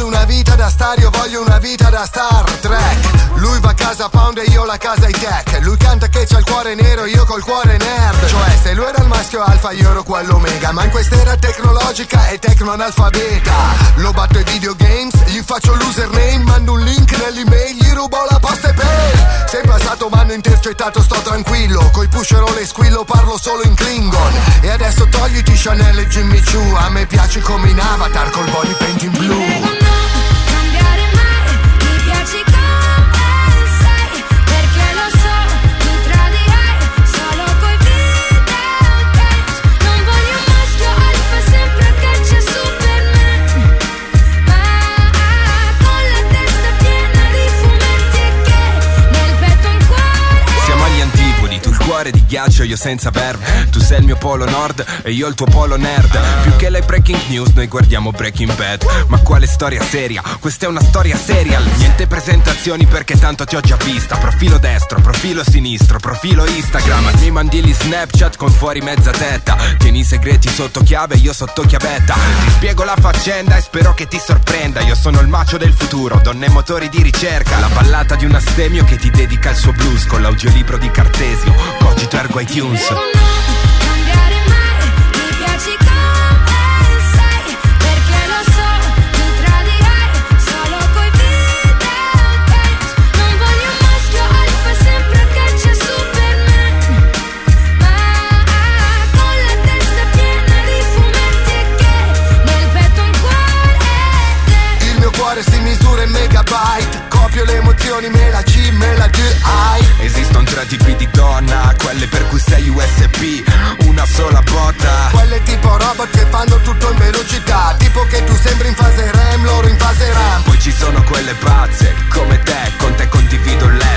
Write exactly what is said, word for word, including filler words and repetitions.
una vita da star, io voglio una vita da Star Trek. Lui va a casa pound e io la casa high tech. Lui canta che c'ha il cuore nero, io col cuore nerd. Cioè se lui era il maschio alfa io ero quello omega. Ma in quest'era tecnologica è tecno analfabeta. Lo batto ai videogames, gli faccio l'username, mando un link nell'email, gli rubo la posta e pay. Se in passato m'hanno intercettato sto tranquillo, coi pusherò le squillo, parlo solo in Klingon. E adesso togliti Chanel e Jimmy Choo, a me piaci come in Avatar col body paint in blu. Ti prego no, cambiare mai, mi piaci come sei, perché lo so, mi tradirai solo coi videogames. Non voglio un maschio alfa sempre che c'è Superman, ma con la testa piena di fumetti e che nel petto un cuore. Siamo agli antipodi, tu il cuore di ghiaccio, io senza verve. Tu sei il mio polo nord e io il tuo polo nerd. Più che le breaking news noi guardiamo Breaking Bad. Ma quale storia seria? Questa è una storia serial. Niente presentazioni perché tanto ti ho già vista. Profilo destro, profilo sinistro, profilo Instagram. Mi mandi gli Snapchat con fuori mezza tetta. Tieni i segreti sotto chiave, io sotto chiavetta. Ti spiego la faccenda e spero che ti sorprenda. Io sono il macio del futuro, donne e motori di ricerca. La ballata di un astemio che ti dedica il suo blues con l'audiolibro di Cartesio, Cogito Ergo iTunes. Prego no, cambiare mai, mi piaci come sei, perché lo so, mi tradirai solo coi videogames. Non voglio un maschio alfa sempre che c'è Superman, ma con la testa piena di fumetti e che nel petto un cuore. Il mio cuore si misura in megabyte, copio le emozioni, me la G, me la D, I. Esistono tre tipi di donna, quelle per cui sei U S B, una sola botta. Quelle tipo robot che fanno tutto in velocità, tipo che tu sembri in fase R E M, loro in fase RAM. Poi ci sono quelle pazze, come te, con te condivido il